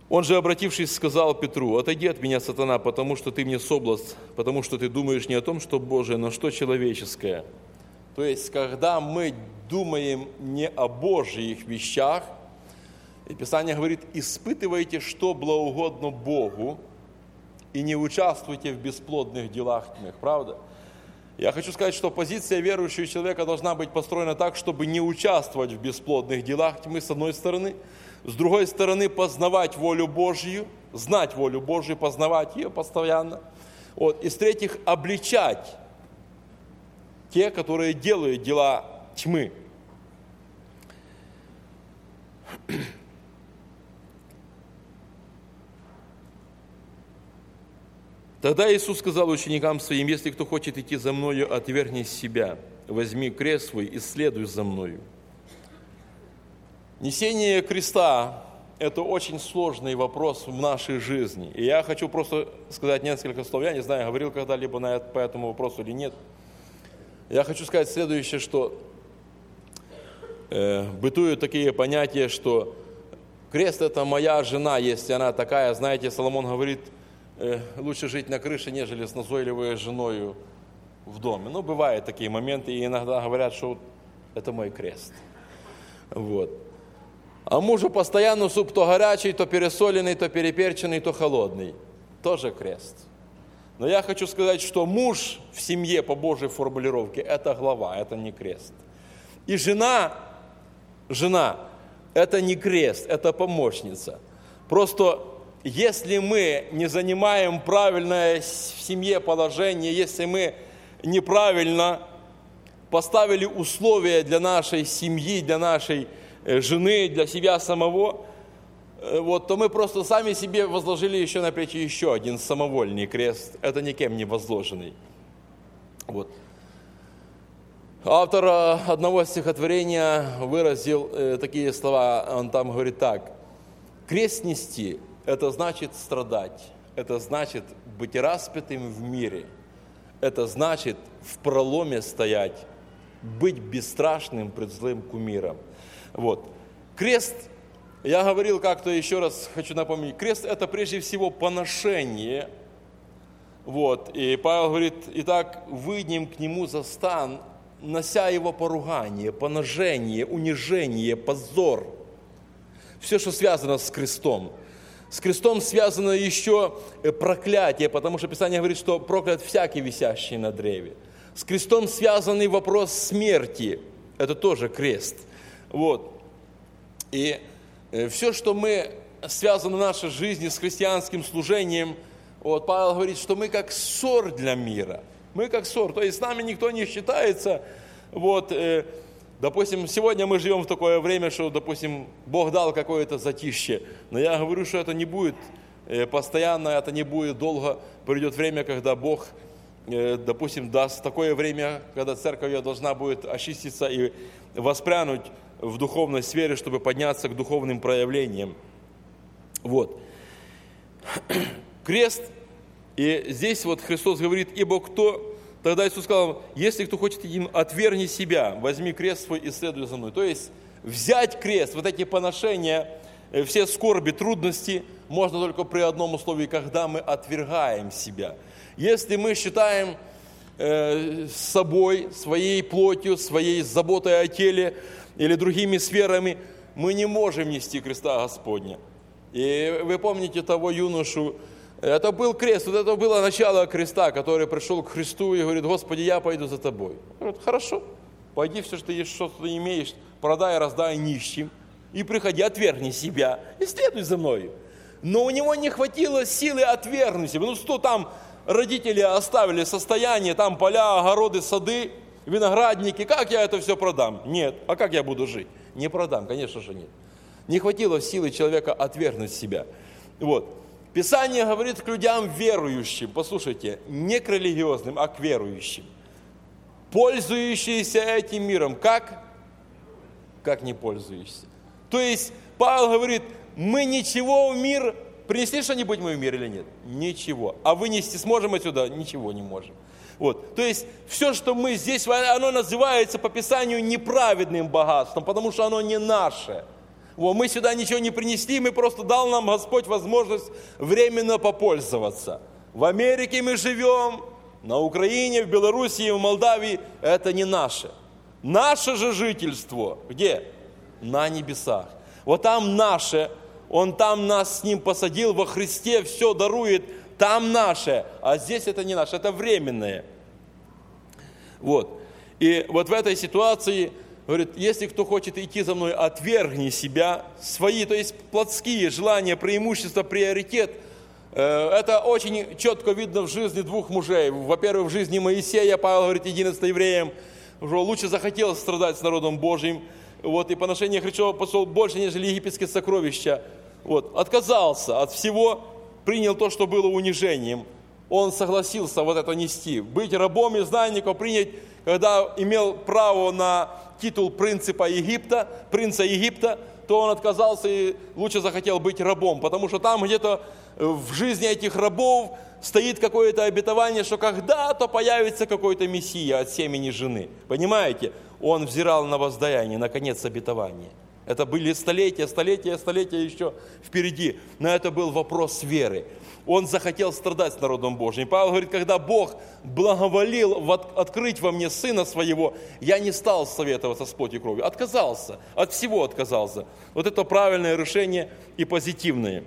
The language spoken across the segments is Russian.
Он же, обратившись, сказал Петру: «Отойди от меня, сатана, потому что ты мне соблазн, потому что ты думаешь не о том, что Божие, но что человеческое». То есть, когда мы думаем не о Божьих вещах, и Писание говорит: «Испытывайте, что благоугодно Богу, и не участвуйте в бесплодных делах тьмых». Правда? Я хочу сказать, что позиция верующего человека должна быть построена так, чтобы не участвовать в бесплодных делах тьмы, с одной стороны. С другой стороны, познавать волю Божью, знать волю Божью, познавать ее постоянно. Вот. И с-третьих, обличать те, которые делают дела тьмы. Тогда Иисус сказал ученикам Своим: «Если кто хочет идти за Мною, отвергни себя, возьми крест свой и следуй за Мною». Несение креста – это очень сложный вопрос в нашей жизни. И я хочу просто сказать несколько слов. Я не знаю, говорил когда-либо по этому вопросу или нет. Я хочу сказать следующее, что бытуют такие понятия, что крест – это моя жена, если она такая. Знаете, Соломон говорит: лучше жить на крыше, нежели с назойливой женою в доме. Ну, бывают такие моменты, и иногда говорят, что это мой крест. Вот. А мужу постоянно суп то горячий, то пересоленный, то переперченный, то холодный. Тоже крест. Но я хочу сказать, что муж в семье по Божьей формулировке – это глава, это не крест. И жена – это не крест, это помощница. Просто если мы не занимаем правильное в семье положение, если мы неправильно поставили условия для нашей семьи, для нашей жены, для себя самого, вот, то мы просто сами себе возложили еще на плечи еще один самовольный крест. Это никем не возложенный. Вот. Автор одного стихотворения выразил такие слова. Он там говорит так: «Крест нести – это значит страдать, это значит быть распятым в мире, это значит в проломе стоять, быть бесстрашным пред злым кумиром». Вот. Крест, я говорил как-то, еще раз хочу напомнить, крест – это прежде всего поношение. Вот. И Павел говорит: «Итак, выйдем к нему за стан, нося его поругание, поношение, унижение, позор». Все, что связано с крестом. С крестом связано еще проклятие, потому что Писание говорит, что проклят всякий, висящий на древе. С крестом связанный вопрос смерти. Это тоже крест. Вот. И все, что мы связано в нашей жизни с христианским служением, вот Павел говорит, что мы как ссор для мира. Мы как ссор, то есть с нами никто не считается. Вот, допустим, сегодня мы живем в такое время, что, допустим, Бог дал какое-то затишье. Но я говорю, что это не будет постоянно, это не будет долго. Придет время, когда Бог, допустим, даст такое время, когда церковь ее должна будет очиститься и воспрянуть в духовной сфере, чтобы подняться к духовным проявлениям. Вот. Крест. И здесь вот Христос говорит: «Ибо кто...» Тогда Иисус сказал: «Если кто хочет идти, отвергни себя, возьми крест свой и следуй за мной». То есть взять крест, вот эти поношения, все скорби, трудности, можно только при одном условии, когда мы отвергаем себя. Если мы считаем собой, своей плотью, своей заботой о теле или другими сферами, мы не можем нести креста Господня. И вы помните того юношу, это был крест, вот это было начало креста, который пришел к Христу и говорит: «Господи, я пойду за тобой». Он говорит: «Хорошо, пойди все, что ты имеешь, продай, раздай нищим, и приходи, отвергни себя, и следуй за мною». Но у него не хватило силы отвергнуть себя. Ну что там, родители оставили состояние, там поля, огороды, сады, виноградники, как я это все продам? Нет. А как я буду жить? Не продам, конечно же нет. Не хватило силы человека отвергнуть себя. Вот. Писание говорит к людям верующим, послушайте, не к религиозным, а к верующим, пользующиеся этим миром. Как? Как не пользующиеся. То есть Павел говорит: мы ничего в мир, принесли что-нибудь мы в мир или нет? Ничего. А вынести сможем отсюда? Ничего не можем. Вот. То есть все, что мы здесь, оно называется по Писанию неправедным богатством, потому что оно не наше. Мы сюда ничего не принесли, мы просто дал нам Господь возможность временно попользоваться. В Америке мы живем, на Украине, в Белоруссии, в Молдавии. Это не наше. Наше же жительство где? На небесах. Вот там наше, Он там нас с Ним посадил, во Христе все дарует, там наше, а здесь это не наше, это временное. Вот. И вот в этой ситуации, говорит, если кто хочет идти за мной, отвергни себя, свои, то есть плотские желания, преимущества, приоритет. Это очень четко видно в жизни двух мужей. Во-первых, в жизни Моисея, Павел говорит, единственное евреям, что лучше захотел страдать с народом Божьим, вот, и поношение Христова посол больше, нежели египетские сокровища. Вот, отказался от всего, принял то, что было унижением. Он согласился вот это нести. Быть рабом изгнанником, принять, когда имел право на титул принца Египта, то он отказался и лучше захотел быть рабом, потому что там где-то в жизни этих рабов стоит какое-то обетование, что когда-то появится какой-то Мессия от семени жены. Понимаете? Он взирал на воздаяние, на конец обетования. Это были столетия еще впереди. Но это был вопрос веры. Он захотел страдать с народом Божьим. Павел говорит, когда Бог благоволил открыть во мне Сына Своего, я не стал советоваться с плотью и кровью. Отказался, от всего отказался. Вот это правильное решение и позитивное.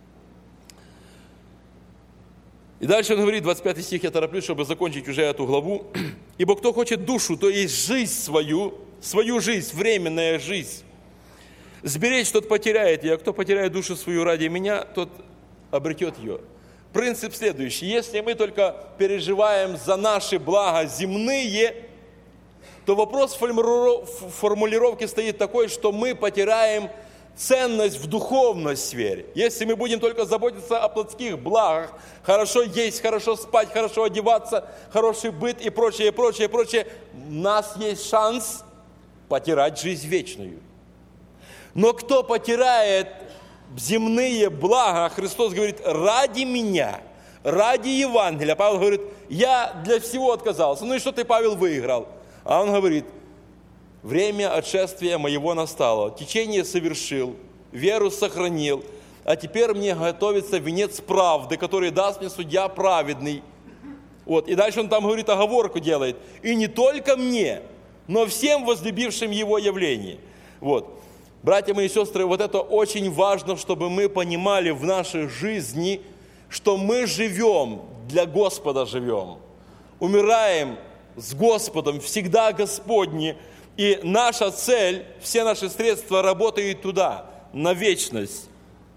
И дальше он говорит, 25 стих, я тороплюсь, чтобы закончить уже эту главу. «Ибо кто хочет душу, то есть жизнь свою жизнь, временная жизнь, сберечь, тот потеряет ее, а кто потеряет душу свою ради меня, тот обретет ее». Принцип следующий. Если мы только переживаем за наши блага земные, то вопрос формулировки стоит такой, что мы потеряем ценность в духовной сфере. Если мы будем только заботиться о плотских благах, хорошо есть, хорошо спать, хорошо одеваться, хороший быт и прочее, у нас есть шанс потерять жизнь вечную. Но кто потеряет земные блага, Христос говорит, ради меня, ради Евангелия. Павел говорит, я для всего отказался. Ну и что ты, Павел, выиграл? А он говорит, время отшествия моего настало, течение совершил, веру сохранил, а теперь мне готовится венец правды, который даст мне судья праведный. Вот. И дальше он там говорит, оговорку делает. И не только мне, но всем возлюбившим его явление. Вот. Братья мои сестры, вот это очень важно, чтобы мы понимали в нашей жизни, что мы живем, для Господа живем. Умираем с Господом, всегда Господни. И наша цель, все наши средства работают туда, на вечность.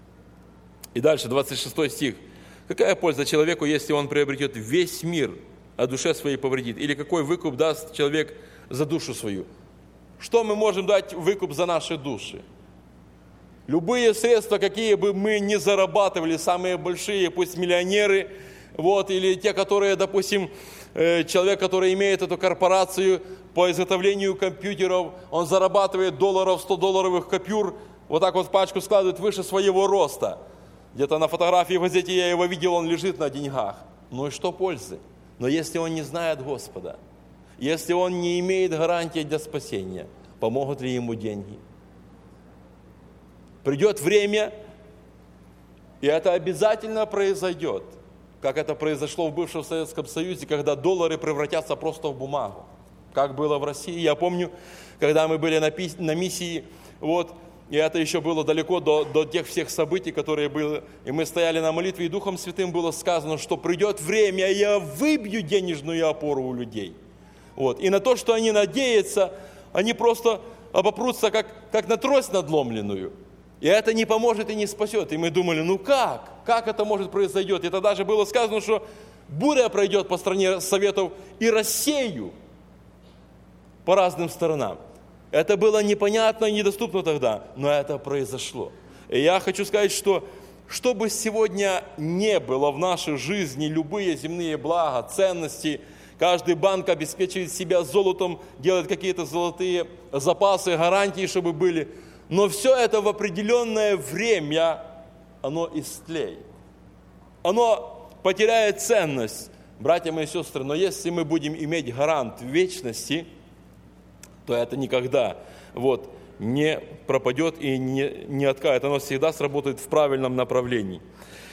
И дальше, 26 стих. Какая польза человеку, если он приобретет весь мир, а душе своей повредит? Или какой выкуп даст человек за душу свою? Что мы можем дать выкуп за наши души? Любые средства, какие бы мы ни зарабатывали, самые большие, пусть миллионеры, вот, или те, которые, допустим, человек, который имеет эту корпорацию по изготовлению компьютеров, он зарабатывает $100, $100 купюр, вот так вот в пачку складывает выше своего роста. Где-то на фотографии в газете я его видел, он лежит на деньгах. Ну и что пользы? Но если он не знает Господа, если он не имеет гарантии для спасения, помогут ли ему деньги? Придет время, и это обязательно произойдет, как это произошло в бывшем Советском Союзе, когда доллары превратятся просто в бумагу, как было в России. Я помню, когда мы были на миссии, вот, и это еще было далеко до тех всех событий, которые были, и мы стояли на молитве, и Духом Святым было сказано, что придет время, и я выбью денежную опору у людей. Вот. И на то, что они надеются, они просто обопрутся, как на трость надломленную. И это не поможет и не спасет. И мы думали, ну как? Как это может произойти? И тогда же было сказано, что буря пройдет по стране Советов и рассею по разным сторонам. Это было непонятно и недоступно тогда, но это произошло. И я хочу сказать, что бы сегодня не было в нашей жизни, любые земные блага, ценности, каждый банк обеспечивает себя золотом, делает какие-то золотые запасы, гарантии, чтобы были. Но все это в определенное время, оно истлеет. Оно потеряет ценность, братья мои сестры. Но если мы будем иметь гарант вечности, то это никогда не пропадет и не откает. Оно всегда сработает в правильном направлении.